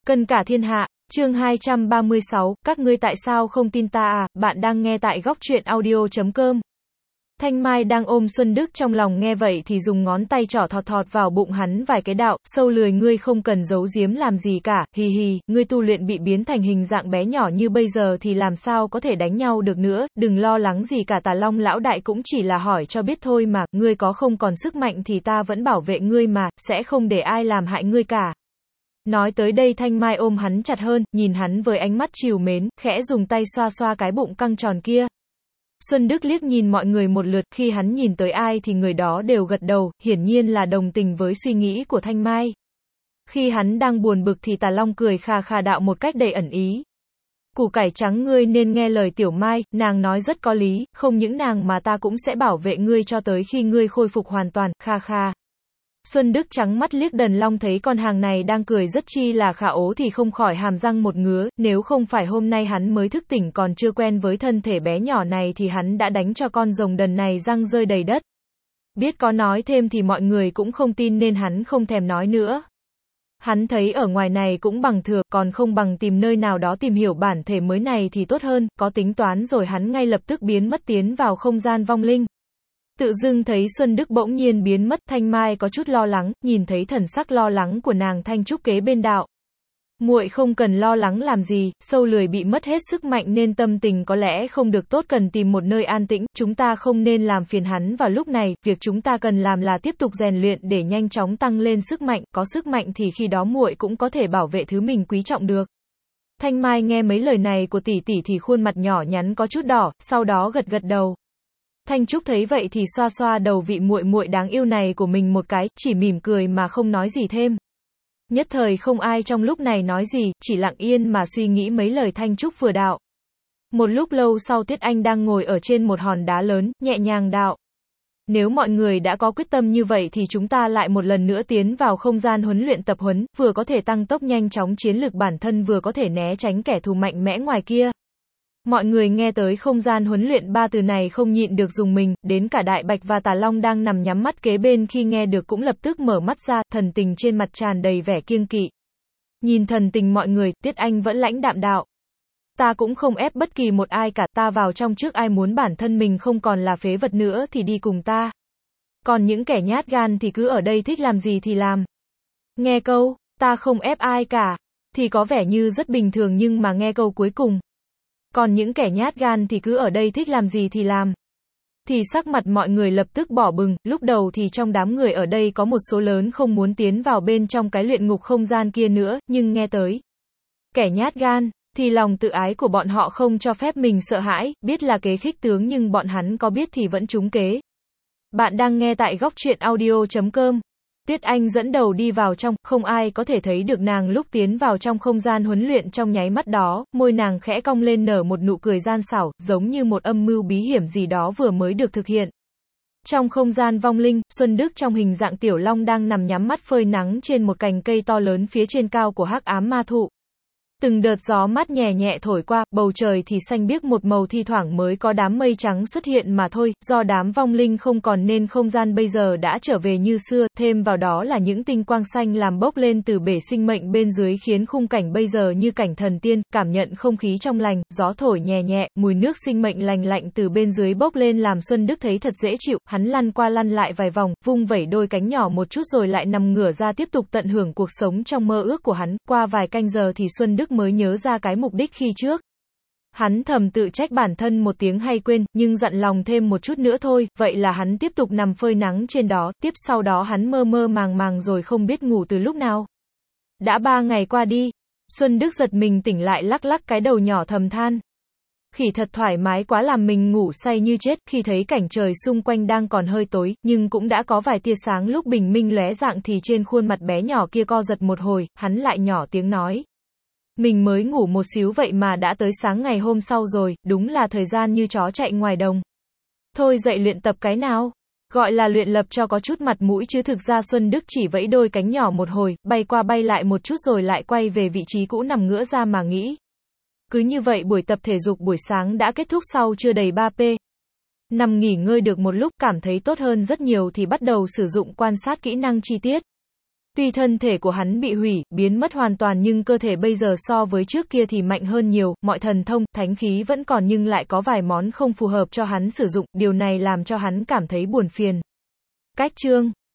Cân cả thiên hạ, chương 236, các ngươi tại sao không tin ta à, bạn đang nghe tại góc truyện audio.com. Thanh Mai đang ôm Xuân Đức trong lòng nghe vậy thì dùng ngón tay trỏ thọt thọt vào bụng hắn vài cái đạo, sâu lười ngươi không cần giấu giếm làm gì cả, hì hì, ngươi tu luyện bị biến thành hình dạng bé nhỏ như bây giờ thì làm sao có thể đánh nhau được nữa, đừng lo lắng gì cả Tà Long lão đại cũng chỉ là hỏi cho biết thôi mà, ngươi có không còn sức mạnh thì ta vẫn bảo vệ ngươi mà, sẽ không để ai làm hại ngươi cả. Nói tới đây Thanh Mai ôm hắn chặt hơn, nhìn hắn với ánh mắt trìu mến, khẽ dùng tay xoa xoa cái bụng căng tròn kia. Xuân Đức liếc nhìn mọi người một lượt, khi hắn nhìn tới ai thì người đó đều gật đầu, hiển nhiên là đồng tình với suy nghĩ của Thanh Mai. Khi hắn đang buồn bực thì Tà Long cười khà khà đạo một cách đầy ẩn ý. Củ cải trắng ngươi nên nghe lời Tiểu Mai, nàng nói rất có lý, không những nàng mà ta cũng sẽ bảo vệ ngươi cho tới khi ngươi khôi phục hoàn toàn, kha kha. Xuân Đức trắng mắt liếc Đần Long thấy con hàng này đang cười rất chi là khả ố thì không khỏi hàm răng một ngứa, nếu không phải hôm nay hắn mới thức tỉnh còn chưa quen với thân thể bé nhỏ này thì hắn đã đánh cho con rồng đần này răng rơi đầy đất. Biết có nói thêm thì mọi người cũng không tin nên hắn không thèm nói nữa. Hắn thấy ở ngoài này cũng bằng thừa, còn không bằng tìm nơi nào đó tìm hiểu bản thể mới này thì tốt hơn, có tính toán rồi hắn ngay lập tức biến mất tiến vào không gian vong linh. Tự dưng thấy Xuân Đức bỗng nhiên biến mất, Thanh Mai có chút lo lắng, nhìn thấy thần sắc lo lắng của nàng Thanh Trúc kế bên đạo. Muội không cần lo lắng làm gì, sâu lười bị mất hết sức mạnh nên tâm tình có lẽ không được tốt, cần tìm một nơi an tĩnh, chúng ta không nên làm phiền hắn vào lúc này, việc chúng ta cần làm là tiếp tục rèn luyện để nhanh chóng tăng lên sức mạnh, có sức mạnh thì khi đó muội cũng có thể bảo vệ thứ mình quý trọng được. Thanh Mai nghe mấy lời này của tỷ tỷ thì khuôn mặt nhỏ nhắn có chút đỏ, sau đó gật gật đầu. Thanh Trúc thấy vậy thì xoa xoa đầu vị muội muội đáng yêu này của mình một cái, chỉ mỉm cười mà không nói gì thêm. Nhất thời không ai trong lúc này nói gì, chỉ lặng yên mà suy nghĩ mấy lời Thanh Trúc vừa đạo. Một lúc lâu sau Tiết Anh đang ngồi ở trên một hòn đá lớn, nhẹ nhàng đạo. Nếu mọi người đã có quyết tâm như vậy thì chúng ta lại một lần nữa tiến vào không gian huấn luyện tập huấn, vừa có thể tăng tốc nhanh chóng chiến lược bản thân vừa có thể né tránh kẻ thù mạnh mẽ ngoài kia. Mọi người nghe tới không gian huấn luyện ba từ này không nhịn được dùng mình, đến cả Đại Bạch và Tà Long đang nằm nhắm mắt kế bên khi nghe được cũng lập tức mở mắt ra, thần tình trên mặt tràn đầy vẻ kiêng kỵ. Nhìn thần tình mọi người, Tiết Anh vẫn lãnh đạm đạo. Ta cũng không ép bất kỳ một ai cả, ta vào trong trước, ai muốn bản thân mình không còn là phế vật nữa thì đi cùng ta. Còn những kẻ nhát gan thì cứ ở đây thích làm gì thì làm. Nghe câu, ta không ép ai cả, thì có vẻ như rất bình thường nhưng mà nghe câu cuối cùng. Còn những kẻ nhát gan thì cứ ở đây thích làm gì thì làm. Thì sắc mặt mọi người lập tức đỏ bừng, lúc đầu thì trong đám người ở đây có một số lớn không muốn tiến vào bên trong cái luyện ngục không gian kia nữa, nhưng nghe tới kẻ nhát gan, thì lòng tự ái của bọn họ không cho phép mình sợ hãi, biết là kế khích tướng nhưng bọn hắn có biết thì vẫn trúng kế. Bạn đang nghe tại góc truyện audio.com. Tiết Anh dẫn đầu đi vào trong, không ai có thể thấy được nàng lúc tiến vào trong không gian huấn luyện trong nháy mắt đó, môi nàng khẽ cong lên nở một nụ cười gian xảo, giống như một âm mưu bí hiểm gì đó vừa mới được thực hiện. Trong không gian vong linh, Xuân Đức trong hình dạng tiểu long đang nằm nhắm mắt phơi nắng trên một cành cây to lớn phía trên cao của hắc ám ma thụ. Từng đợt gió mát nhẹ nhẹ thổi qua, bầu trời thì xanh biếc một màu, thi thoảng mới có đám mây trắng xuất hiện mà thôi, do đám vong linh không còn nên không gian bây giờ đã trở về như xưa, thêm vào đó là những tinh quang xanh làm bốc lên từ bể sinh mệnh bên dưới khiến khung cảnh bây giờ như cảnh thần tiên, cảm nhận không khí trong lành, gió thổi nhẹ nhẹ, mùi nước sinh mệnh lành lạnh từ bên dưới bốc lên làm Xuân Đức thấy thật dễ chịu, hắn lăn qua lăn lại vài vòng, vung vẩy đôi cánh nhỏ một chút rồi lại nằm ngửa ra tiếp tục tận hưởng cuộc sống trong mơ ước của hắn, qua vài canh giờ thì Xuân Đức mới nhớ ra cái mục đích khi trước. Hắn thầm tự trách bản thân một tiếng hay quên, nhưng dặn lòng thêm một chút nữa thôi, vậy là hắn tiếp tục nằm phơi nắng trên đó, tiếp sau đó hắn mơ mơ màng màng rồi không biết ngủ từ lúc nào. Đã 3 ngày qua đi, Xuân Đức giật mình tỉnh lại lắc lắc cái đầu nhỏ thầm than. Khỉ thật thoải mái quá làm mình ngủ say như chết, khi thấy cảnh trời xung quanh đang còn hơi tối, nhưng cũng đã có vài tia sáng lúc bình minh lóe rạng thì trên khuôn mặt bé nhỏ kia co giật một hồi, hắn lại nhỏ tiếng nói. Mình mới ngủ một xíu vậy mà đã tới sáng ngày hôm sau rồi, đúng là thời gian như chó chạy ngoài đồng. Thôi dậy luyện tập cái nào. Gọi là luyện lập cho có chút mặt mũi chứ thực ra Xuân Đức chỉ vẫy đôi cánh nhỏ một hồi, bay qua bay lại một chút rồi lại quay về vị trí cũ nằm ngửa ra mà nghĩ. Cứ như vậy buổi tập thể dục buổi sáng đã kết thúc sau chưa đầy 3p. Nằm nghỉ ngơi được một lúc cảm thấy tốt hơn rất nhiều thì bắt đầu sử dụng quan sát kỹ năng chi tiết. Tuy thân thể của hắn bị hủy, biến mất hoàn toàn nhưng cơ thể bây giờ so với trước kia thì mạnh hơn nhiều, mọi thần thông, thánh khí vẫn còn nhưng lại có vài món không phù hợp cho hắn sử dụng, điều này làm cho hắn cảm thấy buồn phiền. Cách chương